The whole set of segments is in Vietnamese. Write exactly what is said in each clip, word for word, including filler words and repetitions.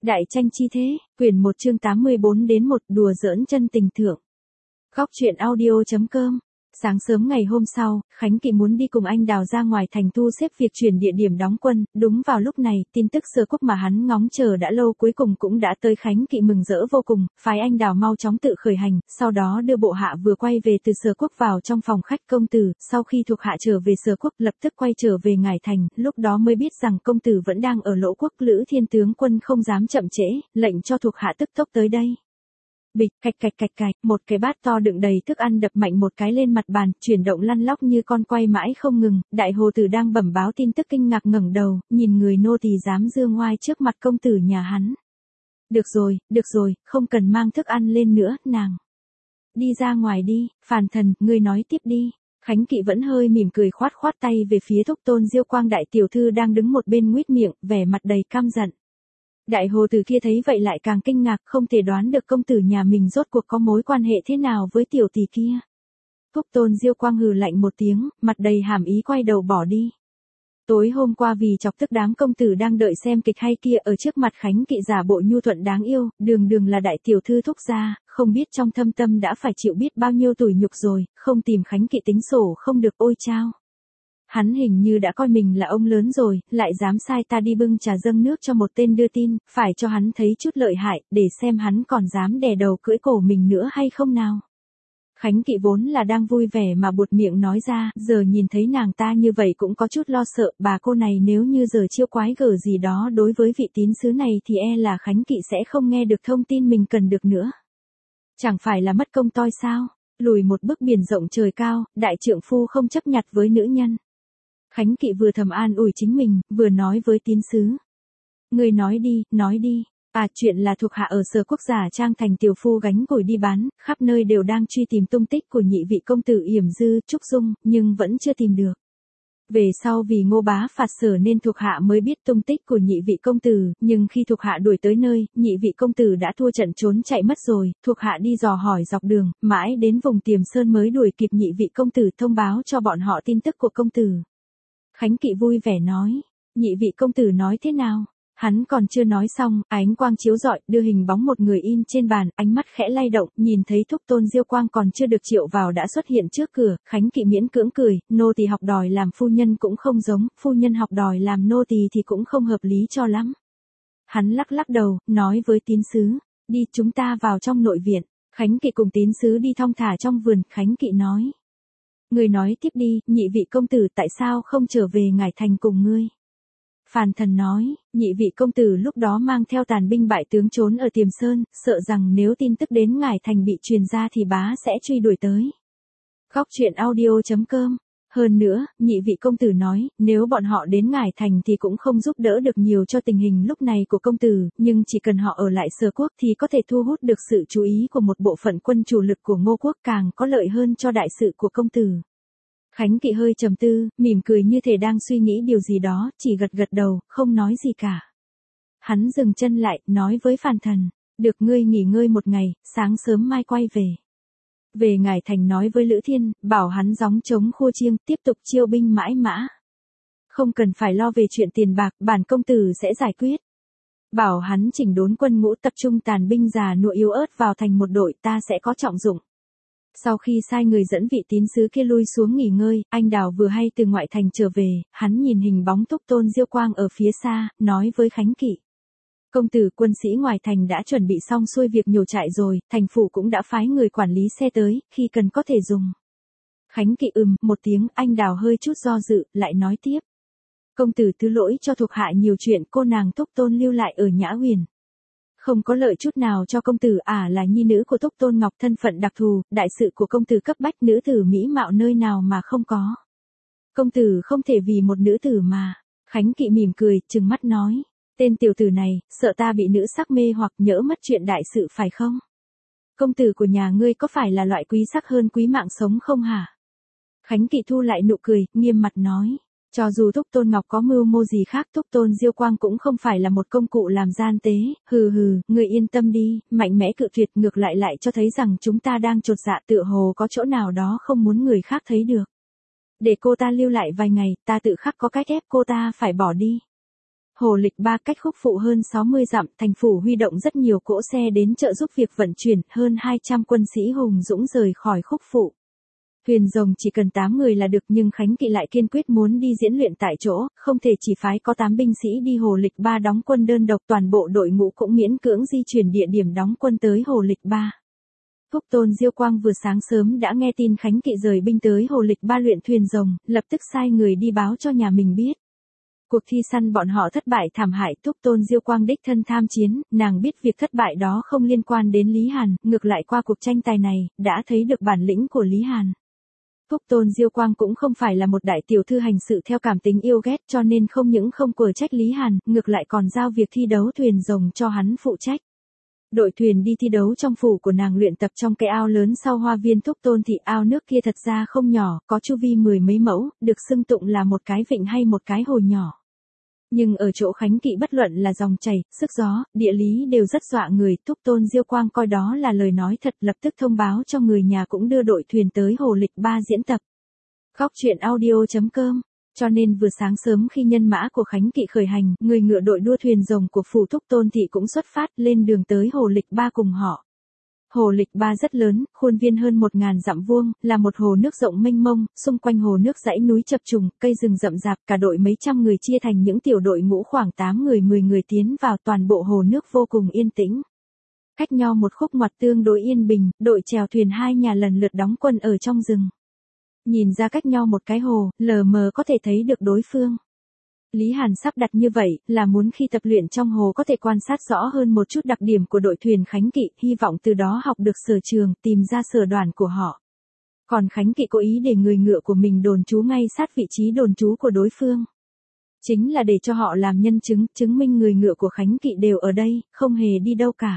Đại tranh chi thế, quyển một chương tám mươi bốn đến một đùa giỡn chân tình thượng. Góc truyện audio chấm com. Sáng sớm ngày hôm sau, Khánh Kỵ muốn đi cùng anh Đào ra ngoài thành thu xếp việc chuyển địa điểm đóng quân, đúng vào lúc này, tin tức Sở Quốc mà hắn ngóng chờ đã lâu cuối cùng cũng đã tới. Khánh Kỵ mừng rỡ vô cùng, phái anh Đào mau chóng tự khởi hành, sau đó đưa bộ hạ vừa quay về từ Sở Quốc vào trong phòng khách công tử, sau khi thuộc hạ trở về Sở Quốc lập tức quay trở về Ngải Thành, lúc đó mới biết rằng công tử vẫn đang ở Lỗ Quốc. Lữ Thiên tướng quân không dám chậm trễ, lệnh cho thuộc hạ tức tốc tới đây. Bịch, cạch cạch cạch cạch, một cái bát to đựng đầy thức ăn đập mạnh một cái lên mặt bàn, chuyển động lăn lóc như con quay mãi không ngừng. Đại hồ tử đang bẩm báo tin tức kinh ngạc ngẩng đầu, nhìn người nô tỳ dám dương ngoai trước mặt công tử nhà hắn. Được rồi, được rồi, không cần mang thức ăn lên nữa, nàng. Đi ra ngoài đi, Phàn Thần, ngươi nói tiếp đi. Khánh Kỵ vẫn hơi mỉm cười khoát khoát tay về phía Thúc Tôn Diêu Quang đại tiểu thư đang đứng một bên nguýt miệng, vẻ mặt đầy căm giận. Đại hồ tử kia thấy vậy lại càng kinh ngạc, không thể đoán được công tử nhà mình rốt cuộc có mối quan hệ thế nào với tiểu tỷ kia. Thúc Tôn Diêu Quang hừ lạnh một tiếng, mặt đầy hàm ý quay đầu bỏ đi. Tối hôm qua vì chọc tức đám công tử đang đợi xem kịch hay kia ở trước mặt Khánh Kỵ giả bộ nhu thuận đáng yêu, đường đường là đại tiểu thư Thúc gia, không biết trong thâm tâm đã phải chịu biết bao nhiêu tủi nhục rồi, không tìm Khánh Kỵ tính sổ không được. Ôi chao! Hắn hình như đã coi mình là ông lớn rồi, lại dám sai ta đi bưng trà dâng nước cho một tên đưa tin, phải cho hắn thấy chút lợi hại, để xem hắn còn dám đè đầu cưỡi cổ mình nữa hay không nào. Khánh Kỵ vốn là đang vui vẻ mà buột miệng nói ra, giờ nhìn thấy nàng ta như vậy cũng có chút lo sợ, bà cô này nếu như giờ chiêu quái gở gì đó đối với vị tín sứ này thì e là Khánh Kỵ sẽ không nghe được thông tin mình cần được nữa. Chẳng phải là mất công toi sao, lùi một bước biển rộng trời cao, đại trượng phu không chấp nhặt với nữ nhân. Khánh Kỵ vừa thầm an ủi chính mình, vừa nói với tín sứ. Ngươi nói đi, nói đi. À, chuyện là thuộc hạ ở Sở Quốc giả trang thành tiểu phu gánh củi đi bán, khắp nơi đều đang truy tìm tung tích của nhị vị công tử Yểm Dư, Trúc Dung, nhưng vẫn chưa tìm được. Về sau vì Ngô Bá phạt Sở nên thuộc hạ mới biết tung tích của nhị vị công tử, nhưng khi thuộc hạ đuổi tới nơi, nhị vị công tử đã thua trận trốn chạy mất rồi, thuộc hạ đi dò hỏi dọc đường, mãi đến vùng Tiềm Sơn mới đuổi kịp nhị vị công tử thông báo cho bọn họ tin tức của công tử. Khánh Kỵ vui vẻ nói, nhị vị công tử nói thế nào? Hắn còn chưa nói xong, ánh quang chiếu rọi, đưa hình bóng một người in trên bàn, ánh mắt khẽ lay động, nhìn thấy Thúc Tôn Diêu Quang còn chưa được triệu vào đã xuất hiện trước cửa, Khánh Kỵ miễn cưỡng cười, nô tỳ học đòi làm phu nhân cũng không giống, phu nhân học đòi làm nô tỳ thì cũng không hợp lý cho lắm. Hắn lắc lắc đầu, nói với tín sứ, đi chúng ta vào trong nội viện. Khánh Kỵ cùng tín sứ đi thong thả trong vườn, Khánh Kỵ nói. Ngươi nói tiếp đi, nhị vị công tử tại sao không trở về Ngải Thành cùng ngươi? Phàn Thần nói, nhị vị công tử lúc đó mang theo tàn binh bại tướng trốn ở Tiềm Sơn, sợ rằng nếu tin tức đến Ngải Thành bị truyền ra thì bá sẽ truy đuổi tới. Góc truyện audio chấm com. Hơn nữa, nhị vị công tử nói, nếu bọn họ đến Ngải Thành thì cũng không giúp đỡ được nhiều cho tình hình lúc này của công tử, nhưng chỉ cần họ ở lại Sở Quốc thì có thể thu hút được sự chú ý của một bộ phận quân chủ lực của Ngô Quốc, càng có lợi hơn cho đại sự của công tử. Khánh Kỵ hơi trầm tư, mỉm cười như thể đang suy nghĩ điều gì đó, chỉ gật gật đầu, không nói gì cả. Hắn dừng chân lại, nói với Phàn Thần, được ngươi nghỉ ngơi một ngày, sáng sớm mai quay về. Về Ngải Thành nói với Lữ Thiên, bảo hắn gióng trống khua chiêng, tiếp tục chiêu binh mãi mã. Không cần phải lo về chuyện tiền bạc, bản công tử sẽ giải quyết. Bảo hắn chỉnh đốn quân ngũ tập trung tàn binh già nua yếu ớt vào thành một đội, ta sẽ có trọng dụng. Sau khi sai người dẫn vị tín sứ kia lui xuống nghỉ ngơi, anh Đào vừa hay từ ngoại thành trở về, hắn nhìn hình bóng Thúc Tôn Diêu Quang ở phía xa, nói với Khánh Kỵ. Công tử quân sĩ ngoài thành đã chuẩn bị xong xuôi việc nhổ trại rồi, thành phủ cũng đã phái người quản lý xe tới, khi cần có thể dùng. Khánh Kỵ ừm, một tiếng, anh Đào hơi chút do dự, lại nói tiếp. Công tử thứ lỗi cho thuộc hạ nhiều chuyện, cô nàng Thúc Tôn lưu lại ở Nhã Huyền. Không có lợi chút nào cho công tử, à là nhi nữ của Thúc Tôn Ngọc, thân phận đặc thù, đại sự của công tử cấp bách, nữ tử mỹ mạo nơi nào mà không có. Công tử không thể vì một nữ tử mà. Khánh Kỵ mỉm cười, trừng mắt nói. Tên tiểu tử này, sợ ta bị nữ sắc mê hoặc nhỡ mất chuyện đại sự phải không? Công tử của nhà ngươi có phải là loại quý sắc hơn quý mạng sống không hả? Khánh Kỵ thu lại nụ cười, nghiêm mặt nói. Cho dù Thúc Tôn Ngọc có mưu mô gì khác, Thúc Tôn Diêu Quang cũng không phải là một công cụ làm gian tế, hừ hừ, người yên tâm đi, mạnh mẽ cự tuyệt, ngược lại lại cho thấy rằng chúng ta đang chột dạ, tựa hồ có chỗ nào đó không muốn người khác thấy được. Để cô ta lưu lại vài ngày, ta tự khắc có cách ép cô ta phải bỏ đi. Hồ Lịch Ba cách Khúc Phụ hơn sáu mươi dặm, thành phủ huy động rất nhiều cỗ xe đến trợ giúp việc vận chuyển, hơn hai trăm quân sĩ hùng dũng rời khỏi Khúc Phụ. Thuyền rồng chỉ cần tám người là được, nhưng Khánh Kỵ lại kiên quyết muốn đi diễn luyện tại chỗ, không thể chỉ phái có tám binh sĩ đi Hồ Lịch Ba đóng quân đơn độc, toàn bộ đội ngũ cũng miễn cưỡng di chuyển địa điểm đóng quân tới Hồ Lịch Ba. Thúc Tôn Diêu Quang vừa sáng sớm đã nghe tin Khánh Kỵ rời binh tới Hồ Lịch Ba luyện thuyền rồng, lập tức sai người đi báo cho nhà mình biết. Cuộc thi săn bọn họ thất bại thảm hại, Thúc Tôn Diêu Quang đích thân tham chiến, nàng biết việc thất bại đó không liên quan đến Lý Hàn, ngược lại qua cuộc tranh tài này, đã thấy được bản lĩnh của Lý Hàn. Thúc Tôn Diêu Quang cũng không phải là một đại tiểu thư hành sự theo cảm tính yêu ghét, cho nên không những không quở trách Lý Hàn, ngược lại còn giao việc thi đấu thuyền rồng cho hắn phụ trách. Đội thuyền đi thi đấu trong phủ của nàng luyện tập trong cái ao lớn sau hoa viên Thúc Tôn thị, ao nước kia thật ra không nhỏ, có chu vi mười mấy mẫu, được xưng tụng là một cái vịnh hay một cái hồ nhỏ. Nhưng ở chỗ Khánh Kỵ bất luận là dòng chảy, sức gió, địa lý đều rất dọa người, Thúc Tôn Diêu Quang coi đó là lời nói thật, lập tức thông báo cho người nhà cũng đưa đội thuyền tới Hồ Lịch Ba diễn tập. Góc truyện audio chấm com. Cho nên vừa sáng sớm khi nhân mã của Khánh Kỵ khởi hành, người ngựa đội đua thuyền rồng của phủ Thúc Tôn thị cũng xuất phát lên đường tới Hồ Lịch Ba cùng họ. Hồ Lịch Ba rất lớn, khuôn viên hơn một ngàn dặm vuông, là một hồ nước rộng mênh mông, xung quanh hồ nước dãy núi chập trùng, cây rừng rậm rạp, cả đội mấy trăm người chia thành những tiểu đội ngũ khoảng tám người mười người tiến vào, toàn bộ hồ nước vô cùng yên tĩnh. Cách nhau một khúc ngoặt tương đối yên bình, đội chèo thuyền hai nhà lần lượt đóng quân ở trong rừng. Nhìn ra cách nhau một cái hồ, lờ mờ có thể thấy được đối phương. Lý Hàn sắp đặt như vậy, là muốn khi tập luyện trong hồ có thể quan sát rõ hơn một chút đặc điểm của đội thuyền Khánh Kỵ, hy vọng từ đó học được sở trường, tìm ra sở đoàn của họ. Còn Khánh Kỵ cố ý để người ngựa của mình đồn trú ngay sát vị trí đồn trú của đối phương. Chính là để cho họ làm nhân chứng, chứng minh người ngựa của Khánh Kỵ đều ở đây, không hề đi đâu cả.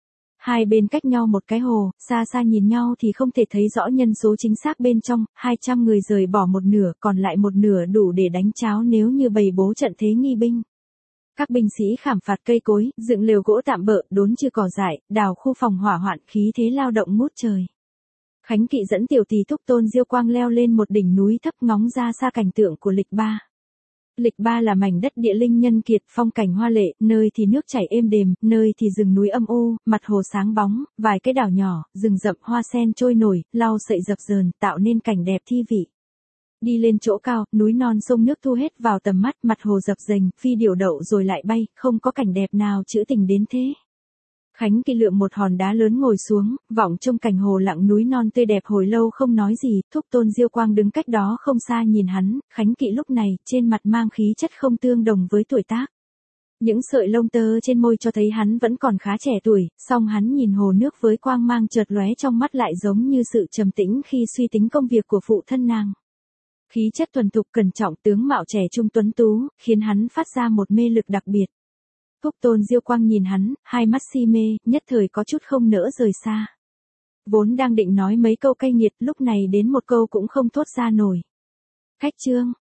Hai bên cách nhau một cái hồ, xa xa nhìn nhau thì không thể thấy rõ nhân số chính xác bên trong, hai trăm người rời bỏ một nửa, còn lại một nửa đủ để đánh cháo nếu như bày bố trận thế nghi binh. Các binh sĩ khảm phạt cây cối, dựng lều gỗ tạm bợ, đốn chư cỏ dại, đào khu phòng hỏa hoạn, khí thế lao động ngút trời. Khánh Kỵ dẫn tiểu tỳ Thúc Tôn Diêu Quang leo lên một đỉnh núi thấp ngóng ra xa cảnh tượng của Lịch Ba. Lịch Ba là mảnh đất địa linh nhân kiệt, phong cảnh hoa lệ, nơi thì nước chảy êm đềm, nơi thì rừng núi âm u, mặt hồ sáng bóng, vài cái đảo nhỏ, rừng rậm hoa sen trôi nổi, lau sậy dập dờn, tạo nên cảnh đẹp thi vị. Đi lên chỗ cao, núi non sông nước thu hết vào tầm mắt, mặt hồ dập dềnh, phi điểu đậu rồi lại bay, không có cảnh đẹp nào trữ tình đến thế. Khánh Kỵ lượm một hòn đá lớn ngồi xuống, vọng trông cảnh hồ lặng núi non tươi đẹp hồi lâu không nói gì, Thúc Tôn Diêu Quang đứng cách đó không xa nhìn hắn, Khánh Kỵ lúc này, trên mặt mang khí chất không tương đồng với tuổi tác. Những sợi lông tơ trên môi cho thấy hắn vẫn còn khá trẻ tuổi, song hắn nhìn hồ nước với quang mang chợt lóe trong mắt lại giống như sự trầm tĩnh khi suy tính công việc của phụ thân nàng. Khí chất thuần thục cẩn trọng, tướng mạo trẻ trung tuấn tú, khiến hắn phát ra một mê lực đặc biệt. Thúc Tôn Diêu Quang nhìn hắn, hai mắt si mê, nhất thời có chút không nỡ rời xa. Vốn đang định nói mấy câu cay nghiệt, lúc này đến một câu cũng không thốt ra nổi. Khách trương,